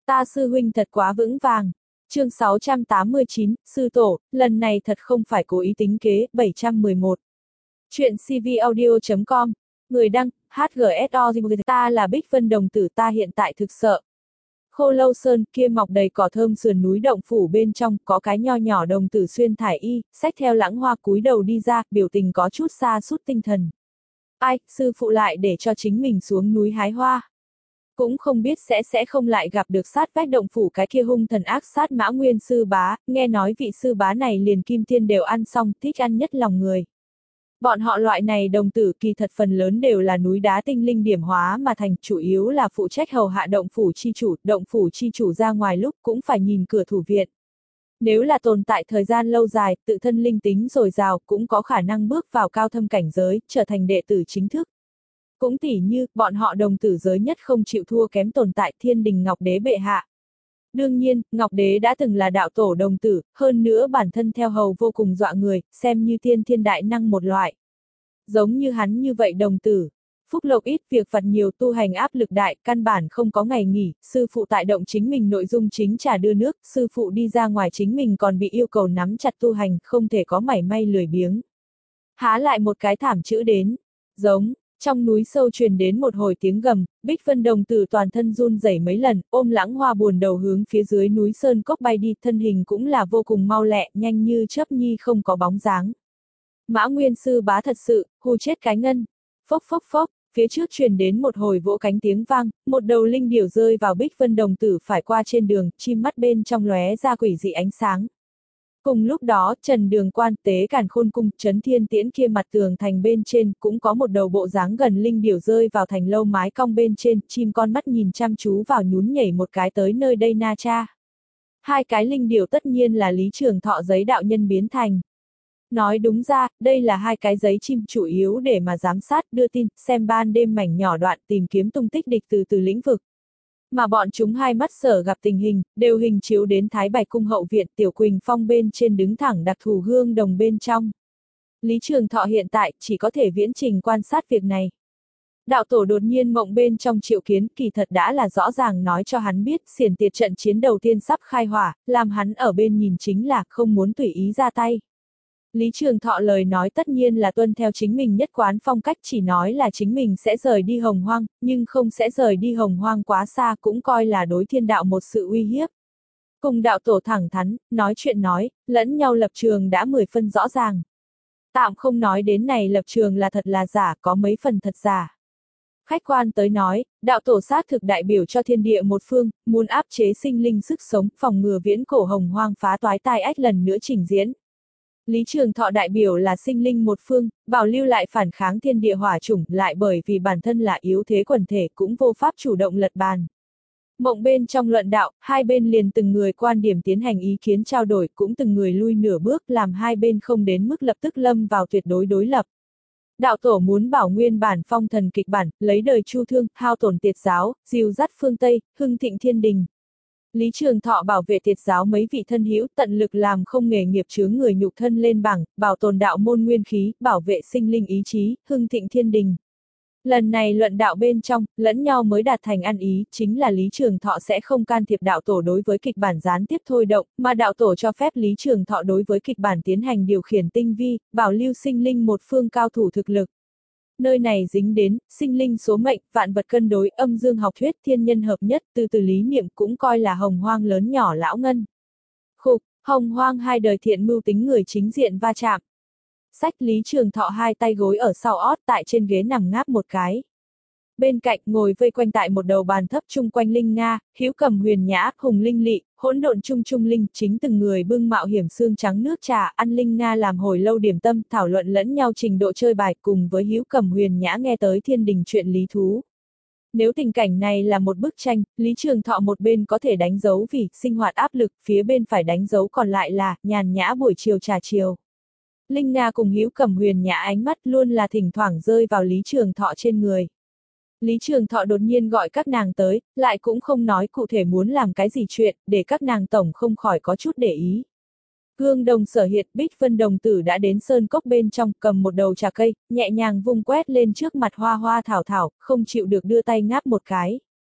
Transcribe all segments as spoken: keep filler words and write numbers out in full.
Ta sư huynh thật quá vững vàng. Chương sáu trăm tám mươi chín, sư tổ, lần này thật không phải cố ý tính kế, bảy trăm mười một. Chuyện cvaudio chấm com, người đăng, hát giê ét o, ta là Bích Vân đồng tử, ta hiện tại thực sợ. Khô Lâu Sơn kia mọc đầy cỏ thơm sườn núi động phủ bên trong, có cái nho nhỏ đồng tử xuyên thải y, xách theo lãng hoa cúi đầu đi ra, biểu tình có chút xa sút tinh thần. Ai, sư phụ lại để cho chính mình xuống núi hái hoa. Cũng không biết sẽ sẽ không lại gặp được sát vách động phủ cái kia hung thần ác sát Mã Nguyên sư bá, nghe nói vị sư bá này liền kim tiên đều ăn xong, thích ăn nhất lòng người. Bọn họ loại này đồng tử kỳ thật phần lớn đều là núi đá tinh linh điểm hóa mà thành, chủ yếu là phụ trách hầu hạ động phủ chi chủ, động phủ chi chủ ra ngoài lúc cũng phải nhìn cửa thủ viện. Nếu là tồn tại thời gian lâu dài, tự thân linh tính dồi dào, cũng có khả năng bước vào cao thâm cảnh giới, trở thành đệ tử chính thức. Cũng tỉ như, bọn họ đồng tử giới nhất không chịu thua kém tồn tại Thiên Đình Ngọc Đế bệ hạ. Đương nhiên, Ngọc Đế đã từng là đạo tổ đồng tử, hơn nữa bản thân theo hầu vô cùng dọa người, xem như tiên thiên đại năng một loại. Giống như hắn như vậy đồng tử, phúc lộc ít, việc phạt nhiều, tu hành áp lực đại, căn bản không có ngày nghỉ, sư phụ tại động chính mình nội dung chính trà đưa nước, sư phụ đi ra ngoài chính mình còn bị yêu cầu nắm chặt tu hành, không thể có mảy may lười biếng. Há lại một cái thảm chữ đến, giống. Trong núi sâu truyền đến một hồi tiếng gầm, Bích Vân đồng tử toàn thân run rẩy mấy lần, ôm lãng hoa buồn đầu hướng phía dưới núi sơn cốc bay đi, thân hình cũng là vô cùng mau lẹ, nhanh như chớp nhi không có bóng dáng. Mã Nguyên sư bá thật sự, hù chết cái ngân. Phốc phốc phốc, phía trước truyền đến một hồi vỗ cánh tiếng vang, một đầu linh điểu rơi vào Bích Vân đồng tử phải qua trên đường, chim mắt bên trong lóe ra quỷ dị ánh sáng. Cùng lúc đó, Trần Đường Quan tế Càn Khôn Cung, Trấn Thiên Tiễn kia mặt tường thành bên trên, cũng có một đầu bộ dáng gần linh điểu rơi vào thành lâu mái cong bên trên, chim con mắt nhìn chăm chú vào nhún nhảy một cái tới nơi đây Na Cha. Hai cái linh điểu tất nhiên là Lý Trường Thọ giấy đạo nhân biến thành. Nói đúng ra, đây là hai cái giấy chim chủ yếu để mà giám sát, đưa tin, xem ban đêm mảnh nhỏ đoạn tìm kiếm tung tích địch từ từ lĩnh vực. Mà bọn chúng hai mắt sở gặp tình hình, đều hình chiếu đến Thái Bạch Cung hậu viện Tiểu Quỳnh Phong bên trên đứng thẳng đặc thù gương đồng bên trong. Lý Trường Thọ hiện tại chỉ có thể viễn trình quan sát việc này. Đạo tổ đột nhiên mộng bên trong triệu kiến kỳ thật đã là rõ ràng nói cho hắn biết xiển tiệt trận chiến đầu tiên sắp khai hỏa, làm hắn ở bên nhìn chính là không muốn tùy ý ra tay. Lý Trường Thọ lời nói tất nhiên là tuân theo chính mình nhất quán phong cách, chỉ nói là chính mình sẽ rời đi Hồng Hoang, nhưng không sẽ rời đi Hồng Hoang quá xa, cũng coi là đối thiên đạo một sự uy hiếp. Cùng đạo tổ thẳng thắn, nói chuyện nói, lẫn nhau lập trường đã mười phân rõ ràng. Tạm không nói đến này lập trường là thật là giả, có mấy phần thật giả. Khách quan tới nói, đạo tổ xác thực đại biểu cho thiên địa một phương, muốn áp chế sinh linh sức sống, phòng ngừa viễn cổ Hồng Hoang phá toái tai ách lần nữa trình diễn. Lý Trường Thọ đại biểu là sinh linh một phương, bảo lưu lại phản kháng thiên địa hỏa chủng, lại bởi vì bản thân là yếu thế quần thể cũng vô pháp chủ động lật bàn. Mộng bên trong luận đạo, hai bên liền từng người quan điểm tiến hành ý kiến trao đổi, cũng từng người lui nửa bước, làm hai bên không đến mức lập tức lâm vào tuyệt đối đối lập. Đạo tổ muốn bảo nguyên bản phong thần kịch bản, lấy đời Chu Thương, hao tổn tiệt giáo, dìu dắt phương Tây, hưng thịnh thiên đình. Lý Trường Thọ bảo vệ tiệt giáo mấy vị thân hữu, tận lực làm không nghề nghiệp chướng người nhục thân lên bảng, bảo tồn đạo môn nguyên khí, bảo vệ sinh linh ý chí, hưng thịnh thiên đình. Lần này luận đạo bên trong, lẫn nhau mới đạt thành ăn ý, chính là Lý Trường Thọ sẽ không can thiệp đạo tổ đối với kịch bản gián tiếp thôi động, mà đạo tổ cho phép Lý Trường Thọ đối với kịch bản tiến hành điều khiển tinh vi, bảo lưu sinh linh một phương cao thủ thực lực. Nơi này dính đến, sinh linh số mệnh, vạn vật cân đối, âm dương học thuyết, thiên nhân hợp nhất, từ từ lý niệm cũng coi là Hồng Hoang lớn nhỏ lão ngân. Khục, Hồng Hoang hai đời thiện mưu tính người chính diện va chạm. Sách Lý Trường Thọ hai tay gối ở sau ót tại trên ghế nằm ngáp một cái. Bên cạnh ngồi vây quanh tại một đầu bàn thấp chung quanh Linh Nga, Hiếu Cầm Huyền Nhã, Hùng Linh Lị, hỗn độn trung trung linh, chính từng người bưng mạo hiểm xương trắng nước trà, ăn Linh Nga làm hồi lâu điểm tâm, thảo luận lẫn nhau trình độ chơi bài, cùng với Hiếu Cầm Huyền Nhã nghe tới thiên đình chuyện lý thú. Nếu tình cảnh này là một bức tranh, Lý Trường Thọ một bên có thể đánh dấu vì sinh hoạt áp lực, phía bên phải đánh dấu còn lại là nhàn nhã buổi chiều trà chiều. Linh Nga cùng Hiếu Cầm Huyền Nhã ánh mắt luôn là thỉnh thoảng rơi vào Lý Trường Thọ trên người. Lý Trường Thọ đột nhiên gọi các nàng tới, lại cũng không nói cụ thể muốn làm cái gì chuyện, để các nàng tổng không khỏi có chút để ý. Gương đồng sở hiện, Bích Vân đồng tử đã đến sơn cốc bên trong, cầm một đầu trà cây, nhẹ nhàng vung quét lên trước mặt hoa hoa thảo thảo, không chịu được đưa tay ngáp một cái.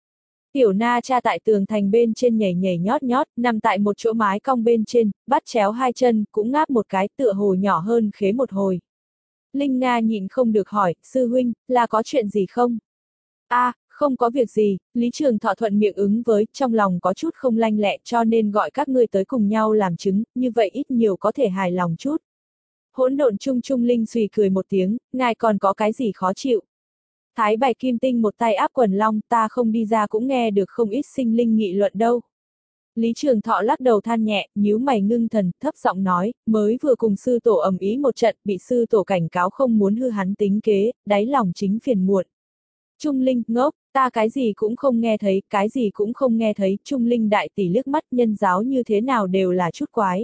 Tiểu Na Cha tại tường thành bên trên nhảy nhảy nhót nhót, nằm tại một chỗ mái cong bên trên, bắt chéo hai chân, cũng ngáp một cái, tựa hồ nhỏ hơn khế một hồi. Linh Nga nhịn không được hỏi, sư huynh, là có chuyện gì không? A, à, không có việc gì, Lý Trường Thọ thuận miệng ứng với, trong lòng có chút không lanh lẹ cho nên gọi các ngươi tới cùng nhau làm chứng, như vậy ít nhiều có thể hài lòng chút. Hỗn độn Trung Trung Linh xùy cười một tiếng, ngài còn có cái gì khó chịu? Thái Bạch Kim Tinh một tay áp quần long, ta không đi ra cũng nghe được không ít sinh linh nghị luận đâu. Lý Trường Thọ lắc đầu than nhẹ, nhíu mày ngưng thần, thấp giọng nói, mới vừa cùng sư tổ ầm ĩ một trận, bị sư tổ cảnh cáo không muốn hư hắn tính kế, đáy lòng chính phiền muộn. Trung Linh, ngốc, ta cái gì cũng không nghe thấy, cái gì cũng không nghe thấy, Trung Linh đại tỷ liếc mắt nhân giáo như thế nào đều là chút quái.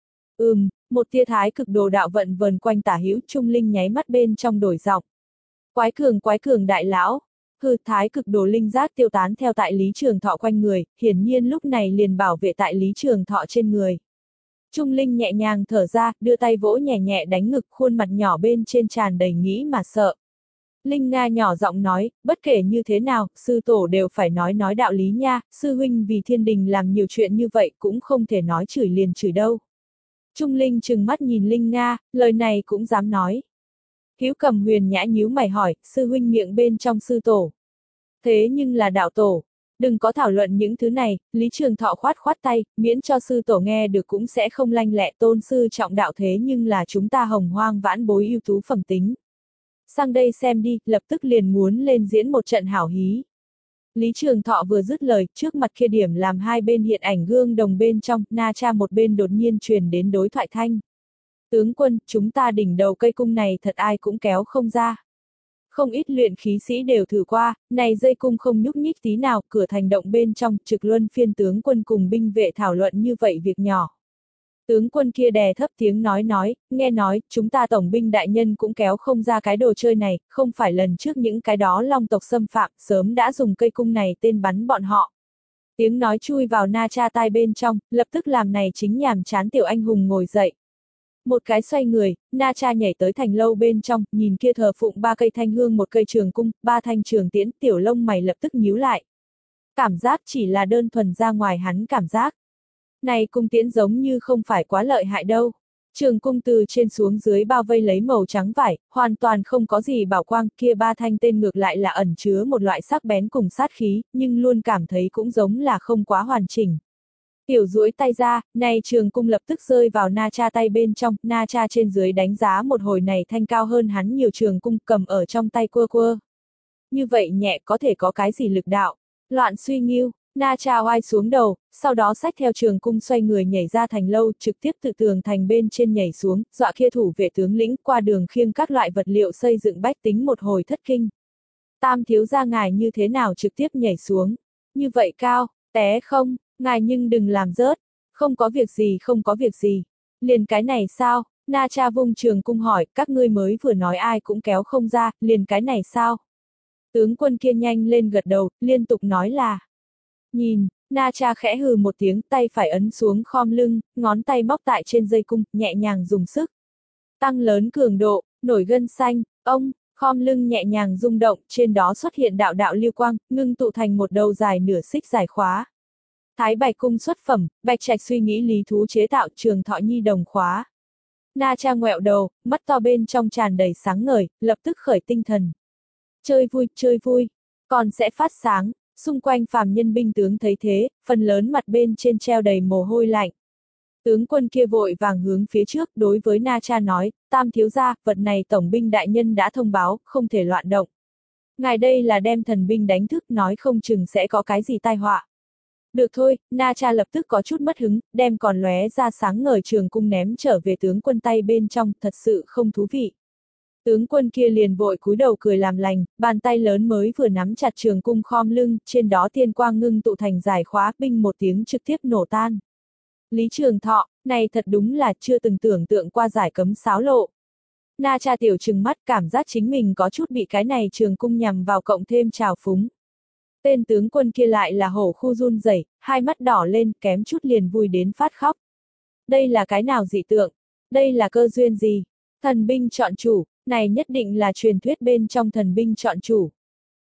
Ừm, một tia thái cực đồ đạo vận vần quanh tả hữu, Trung Linh nháy mắt bên trong đổi giọng. Quái cường quái cường đại lão, hư thái cực đồ linh giác tiêu tán theo tại Lý Trường Thọ quanh người, hiển nhiên lúc này liền bảo vệ tại Lý Trường Thọ trên người. Trung Linh nhẹ nhàng thở ra, đưa tay vỗ nhẹ nhẹ đánh ngực, khuôn mặt nhỏ bên trên tràn đầy nghĩ mà sợ. Linh Nga nhỏ giọng nói, bất kể như thế nào, sư tổ đều phải nói nói đạo lý nha, sư huynh vì thiên đình làm nhiều chuyện như vậy cũng không thể nói chửi liền chửi đâu. Trung Linh trừng mắt nhìn Linh Nga, lời này cũng dám nói. Hữu Cầm huyền nhã nhíu mày hỏi, sư huynh miệng bên trong sư tổ. Thế nhưng là đạo tổ. Đừng có thảo luận những thứ này, Lý Trường Thọ khoát khoát tay, miễn cho sư tổ nghe được cũng sẽ không lanh lẹ, tôn sư trọng đạo thế nhưng là chúng ta hồng hoang vãn bối ưu tú phẩm tính. Sang đây xem đi, lập tức liền muốn lên diễn một trận hảo hí. Lý Trường Thọ vừa dứt lời, trước mặt kia điểm làm hai bên hiện ảnh gương đồng bên trong, Na Cha một bên đột nhiên truyền đến đối thoại thanh. Tướng quân, chúng ta đỉnh đầu cây cung này thật ai cũng kéo không ra. Không ít luyện khí sĩ đều thử qua, này dây cung không nhúc nhích tí nào, cửa thành động bên trong, trực luân phiên tướng quân cùng binh vệ thảo luận như vậy việc nhỏ. Tướng quân kia đè thấp tiếng nói nói, nghe nói, chúng ta tổng binh đại nhân cũng kéo không ra cái đồ chơi này, không phải lần trước những cái đó long tộc xâm phạm, sớm đã dùng cây cung này tên bắn bọn họ. Tiếng nói chui vào Na Cha tai bên trong, lập tức làm này chính nhàm chán tiểu anh hùng ngồi dậy. Một cái xoay người, Na Cha nhảy tới thành lâu bên trong, nhìn kia thờ phụng ba cây thanh hương một cây trường cung, ba thanh trường tiễn, tiểu lông mày lập tức nhíu lại. Cảm giác chỉ là đơn thuần ra ngoài hắn cảm giác. Này cung tiễn giống như không phải quá lợi hại đâu. Trường cung từ trên xuống dưới bao vây lấy màu trắng vải, hoàn toàn không có gì bảo quang, kia ba thanh tên ngược lại là ẩn chứa một loại sắc bén cùng sát khí, nhưng luôn cảm thấy cũng giống là không quá hoàn chỉnh. Tiểu duỗi tay ra, này trường cung lập tức rơi vào Na Cha tay bên trong, Na Cha trên dưới đánh giá một hồi này thanh cao hơn hắn nhiều trường cung cầm ở trong tay quơ quơ. Như vậy nhẹ có thể có cái gì lực đạo, loạn suy nghiêu. Na Cha oai xuống đầu, sau đó xách theo trường cung xoay người nhảy ra thành lâu, trực tiếp từ tường thành bên trên nhảy xuống, dọa kia thủ vệ tướng lĩnh qua đường khiêng các loại vật liệu xây dựng bách tính một hồi thất kinh. Tam thiếu gia ngài như thế nào trực tiếp nhảy xuống? Như vậy cao, té không, ngài nhưng đừng làm rớt. Không có việc gì không có việc gì. Liền cái này sao? Na Cha vung trường cung hỏi, các ngươi mới vừa nói ai cũng kéo không ra, liền cái này sao? Tướng quân kia nhanh lên gật đầu, liên tục nói là. Nhìn, Na Cha khẽ hừ một tiếng, tay phải ấn xuống khom lưng, ngón tay móc tại trên dây cung, nhẹ nhàng dùng sức. Tăng lớn cường độ, nổi gân xanh, ông, khom lưng nhẹ nhàng rung động, trên đó xuất hiện đạo đạo lưu quang, ngưng tụ thành một đầu dài nửa xích dài khóa. Thái Bạch cung xuất phẩm, Bạch Trạch suy nghĩ lý thú chế tạo Trường Thọ Nhi đồng khóa. Na Cha ngoẹo đầu, mắt to bên trong tràn đầy sáng ngời, lập tức khởi tinh thần. Chơi vui, chơi vui, còn sẽ phát sáng. Xung quanh phàm nhân binh tướng thấy thế, phần lớn mặt bên trên treo đầy mồ hôi lạnh. Tướng quân kia vội vàng hướng phía trước, đối với Na Cha nói, tam thiếu gia, vật này tổng binh đại nhân đã thông báo, không thể loạn động. Ngài đây là đem thần binh đánh thức, nói không chừng sẽ có cái gì tai họa. Được thôi, Na Cha lập tức có chút mất hứng, đem còn lóe ra sáng ngời trường cung ném trở về tướng quân tay bên trong, thật sự không thú vị. Tướng quân kia liền vội cúi đầu cười làm lành, bàn tay lớn mới vừa nắm chặt trường cung khom lưng, trên đó tiên quang ngưng tụ thành giải khóa, binh một tiếng trực tiếp nổ tan. Lý Trường Thọ, này thật đúng là chưa từng tưởng tượng qua giải cấm xáo lộ. Na Cha tiểu trừng mắt cảm giác chính mình có chút bị cái này trường cung nhằm vào cộng thêm trào phúng. Tên tướng quân kia lại là hổ khu run rẩy, hai mắt đỏ lên, kém chút liền vui đến phát khóc. Đây là cái nào dị tượng? Đây là cơ duyên gì? Thần binh chọn chủ. Này nhất định là truyền thuyết bên trong thần binh chọn chủ.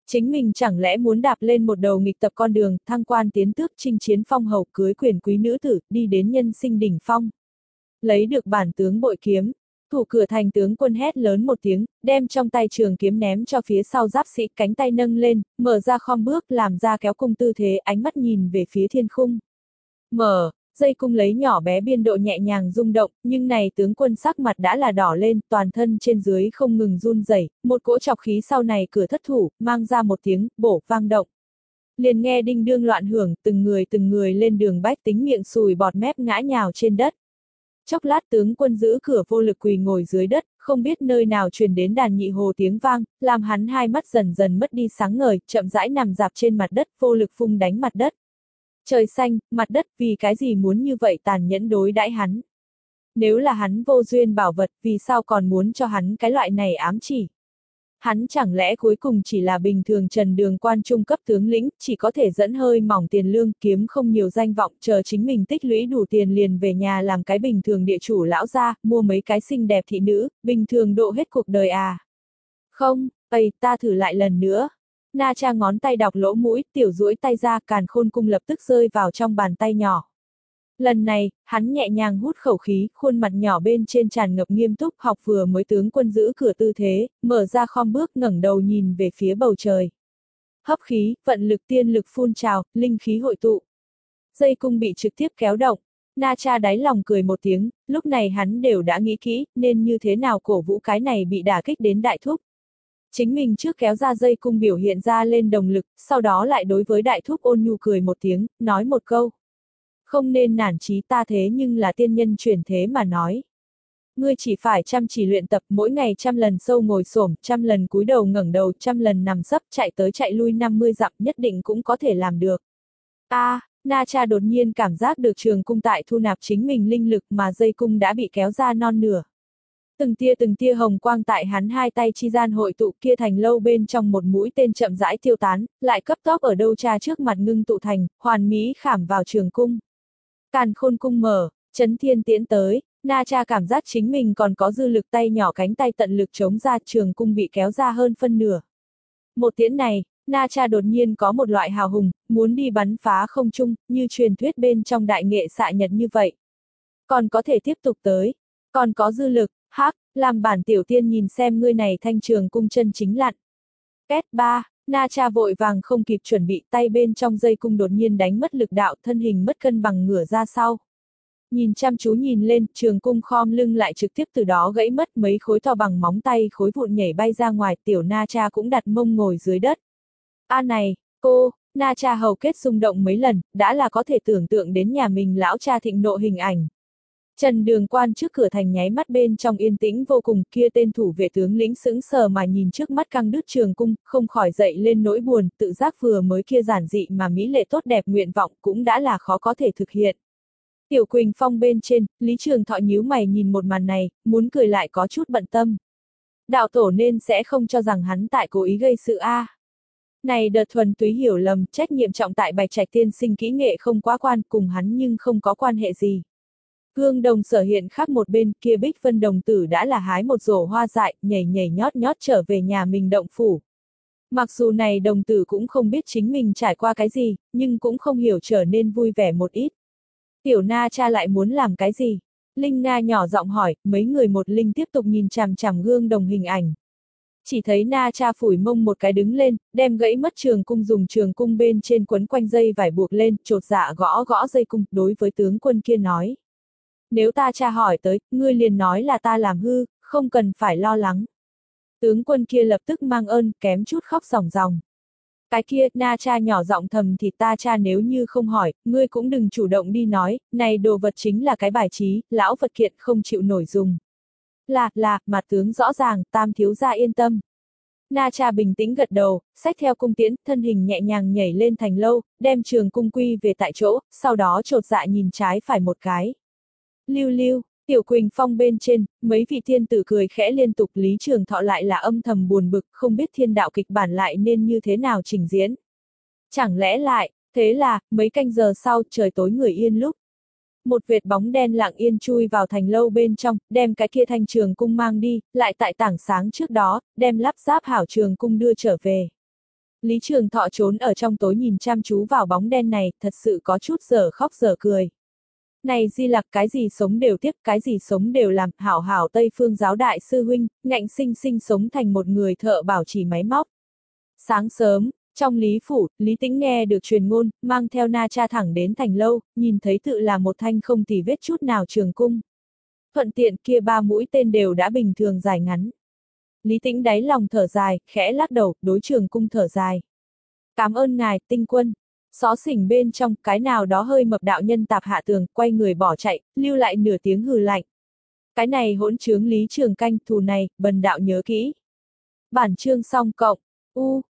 Chính mình chẳng lẽ muốn đạp lên một đầu nghịch tập con đường, thăng quan tiến tước, chinh chiến phong hầu, cưới quyền quý nữ tử, đi đến nhân sinh đỉnh phong. Lấy được bản tướng bội kiếm, thủ cửa thành tướng quân hét lớn một tiếng, đem trong tay trường kiếm ném cho phía sau giáp sĩ, cánh tay nâng lên, mở ra khom bước, làm ra kéo cung tư thế, ánh mắt nhìn về phía thiên khung. Mở, dây cung lấy nhỏ bé biên độ nhẹ nhàng rung động, nhưng này tướng quân sắc mặt đã là đỏ lên, toàn thân trên dưới không ngừng run rẩy, một cỗ chọc khí sau này cửa thất thủ, mang ra một tiếng bổ vang động. Liền nghe đinh đương loạn hưởng, từng người từng người lên đường bách tính miệng sùi bọt mép ngã nhào trên đất. Chốc lát tướng quân giữ cửa vô lực quỳ ngồi dưới đất, không biết nơi nào truyền đến đàn nhị hồ tiếng vang, làm hắn hai mắt dần dần mất đi sáng ngời, chậm rãi nằm dạp trên mặt đất, vô lực phung đánh mặt đất. Trời xanh, mặt đất, vì cái gì muốn như vậy tàn nhẫn đối đãi hắn? Nếu là hắn vô duyên bảo vật, vì sao còn muốn cho hắn cái loại này ám chỉ? Hắn chẳng lẽ cuối cùng chỉ là bình thường trần đường quan trung cấp tướng lĩnh, chỉ có thể dẫn hơi mỏng tiền lương, kiếm không nhiều danh vọng, chờ chính mình tích lũy đủ tiền liền về nhà làm cái bình thường địa chủ lão gia, mua mấy cái xinh đẹp thị nữ, bình thường độ hết cuộc đời à? Không, ây, ta thử lại lần nữa. Na Cha ngón tay đọc lỗ mũi, tiểu duỗi tay ra, càn khôn cung lập tức rơi vào trong bàn tay nhỏ. Lần này, hắn nhẹ nhàng hút khẩu khí, khuôn mặt nhỏ bên trên tràn ngập nghiêm túc, học vừa mới tướng quân giữ cửa tư thế, mở ra khom bước, ngẩng đầu nhìn về phía bầu trời. Hấp khí, vận lực tiên lực phun trào, linh khí hội tụ. Dây cung bị trực tiếp kéo động. Na Cha đáy lòng cười một tiếng, lúc này hắn đều đã nghĩ kỹ, nên như thế nào cổ vũ cái này bị đả kích đến đại thúc. Chính mình trước kéo ra dây cung biểu hiện ra lên đồng lực, sau đó lại đối với đại thúc ôn nhu cười một tiếng, nói một câu. Không nên nản chí, ta thế nhưng là tiên nhân chuyển thế mà nói. Ngươi chỉ phải chăm chỉ luyện tập, mỗi ngày trăm lần sâu ngồi xổm, trăm lần cúi đầu ngẩng đầu, trăm lần nằm sấp, chạy tới chạy lui năm mươi dặm, nhất định cũng có thể làm được. A, à, Na Cha đột nhiên cảm giác được trường cung tại thu nạp chính mình linh lực, mà dây cung đã bị kéo ra non nửa. Từng tia từng tia hồng quang tại hắn hai tay chi gian hội tụ, kia thành lâu bên trong một mũi tên chậm rãi tiêu tán, lại cấp tốc ở đâu Cha trước mặt ngưng tụ thành, hoàn mỹ khảm vào trường cung. Càn khôn cung mở, chấn thiên tiễn tới, Na Cha cảm giác chính mình còn có dư lực, tay nhỏ cánh tay tận lực chống ra, trường cung bị kéo ra hơn phân nửa. Một tiễn này, Na Cha đột nhiên có một loại hào hùng, muốn đi bắn phá không trung, như truyền thuyết bên trong đại nghệ xạ nhật như vậy. Còn có thể tiếp tục tới, còn có dư lực, hắc, làm bản tiểu tiên nhìn xem ngươi này thanh trường cung chân chính lặn. Két ba. Na Cha vội vàng không kịp chuẩn bị, tay bên trong dây cung đột nhiên đánh mất lực đạo, thân hình mất cân bằng ngửa ra sau. Nhìn chăm chú nhìn lên, trường cung khom lưng lại trực tiếp từ đó gãy mất, mấy khối to bằng móng tay khối vụn nhảy bay ra ngoài, tiểu Na Cha cũng đặt mông ngồi dưới đất. A à này, cô, Na Cha hầu kết rung động mấy lần, đã là có thể tưởng tượng đến nhà mình lão cha thịnh nộ hình ảnh. Trần Đường Quan trước cửa thành nháy mắt bên trong yên tĩnh vô cùng, kia tên thủ vệ tướng lĩnh sững sờ mà nhìn trước mắt căng đứt trường cung, không khỏi dậy lên nỗi buồn, tự giác vừa mới kia giản dị mà mỹ lệ tốt đẹp nguyện vọng cũng đã là khó có thể thực hiện. Tiểu Quỳnh Phong bên trên, Lý Trường Thọ nhíu mày nhìn một màn này, muốn cười lại có chút bận tâm. Đạo tổ nên sẽ không cho rằng hắn tại cố ý gây sự a. Này đợt thuần túy hiểu lầm, trách nhiệm trọng tại Bạch Trạch tiên sinh kỹ nghệ không quá quan, cùng hắn nhưng không có quan hệ gì. Gương Đồng Sở hiện khác một bên, kia Bích Vân đồng tử đã là hái một rổ hoa dại, nhảy nhảy nhót nhót trở về nhà mình động phủ. Mặc dù này đồng tử cũng không biết chính mình trải qua cái gì, nhưng cũng không hiểu trở nên vui vẻ một ít. Tiểu Na Cha lại muốn làm cái gì? Linh Nga nhỏ giọng hỏi, mấy người một linh tiếp tục nhìn chằm chằm Gương Đồng hình ảnh. Chỉ thấy Na Cha phủi mông một cái đứng lên, đem gãy mất trường cung dùng trường cung bên trên quấn quanh dây vải buộc lên, chột dạ gõ gõ dây cung, đối với tướng quân kia nói. Nếu ta Cha hỏi tới, ngươi liền nói là ta làm hư, không cần phải lo lắng. Tướng quân kia lập tức mang ơn, kém chút khóc ròng ròng. Cái kia, Na Cha nhỏ giọng thầm thì ta Cha nếu như không hỏi, ngươi cũng đừng chủ động đi nói, này đồ vật chính là cái bài trí, lão vật kiện không chịu nổi dùng. Là, là, mặt tướng rõ ràng, Tam thiếu gia yên tâm. Na Cha bình tĩnh gật đầu, xách theo cung tiễn, thân hình nhẹ nhàng nhảy lên thành lâu, đem trường cung quy về tại chỗ, sau đó chột dạ nhìn trái phải một cái. Lưu lưu, Tiểu Quỳnh Phong bên trên, mấy vị thiên tử cười khẽ liên tục, Lý Trường Thọ lại là âm thầm buồn bực, không biết thiên đạo kịch bản lại nên như thế nào trình diễn. Chẳng lẽ lại, thế là, mấy canh giờ sau, trời tối người yên lúc. Một vệt bóng đen lặng yên chui vào thành lâu bên trong, đem cái kia thanh trường cung mang đi, lại tại tảng sáng trước đó, đem lắp ráp hảo trường cung đưa trở về. Lý Trường Thọ trốn ở trong tối nhìn chăm chú vào bóng đen này, thật sự có chút dở khóc dở cười. Này Di Lặc, cái gì sống đều tiếp, cái gì sống đều làm, hảo hảo Tây Phương giáo đại sư huynh, ngạnh sinh sinh sống thành một người thợ bảo trì máy móc. Sáng sớm, trong Lý Phủ, Lý Tĩnh nghe được truyền ngôn, mang theo Na Cha thẳng đến thành lâu, nhìn thấy tự là một thanh không tì vết chút nào trường cung. Thuận tiện kia ba mũi tên đều đã bình thường dài ngắn. Lý Tĩnh đáy lòng thở dài, khẽ lắc đầu, đối trường cung thở dài. Cảm ơn ngài, Tinh Quân. Xó xỉnh bên trong, cái nào đó hơi mập đạo nhân tạp hạ tường, quay người bỏ chạy, lưu lại nửa tiếng hừ lạnh. Cái này hỗn trướng Lý Trường Canh, thù này, bần đạo nhớ kỹ. Bản chương xong cộng. U.